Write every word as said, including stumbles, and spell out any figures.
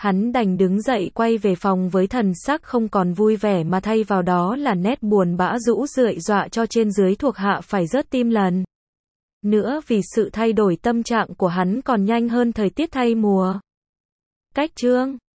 Hắn đành đứng dậy quay về phòng với thần sắc không còn vui vẻ mà thay vào đó là nét buồn bã rũ rượi dọa cho trên dưới thuộc hạ phải rớt tim lần nữa vì sự thay đổi tâm trạng của hắn còn nhanh hơn thời tiết thay mùa. Cách chương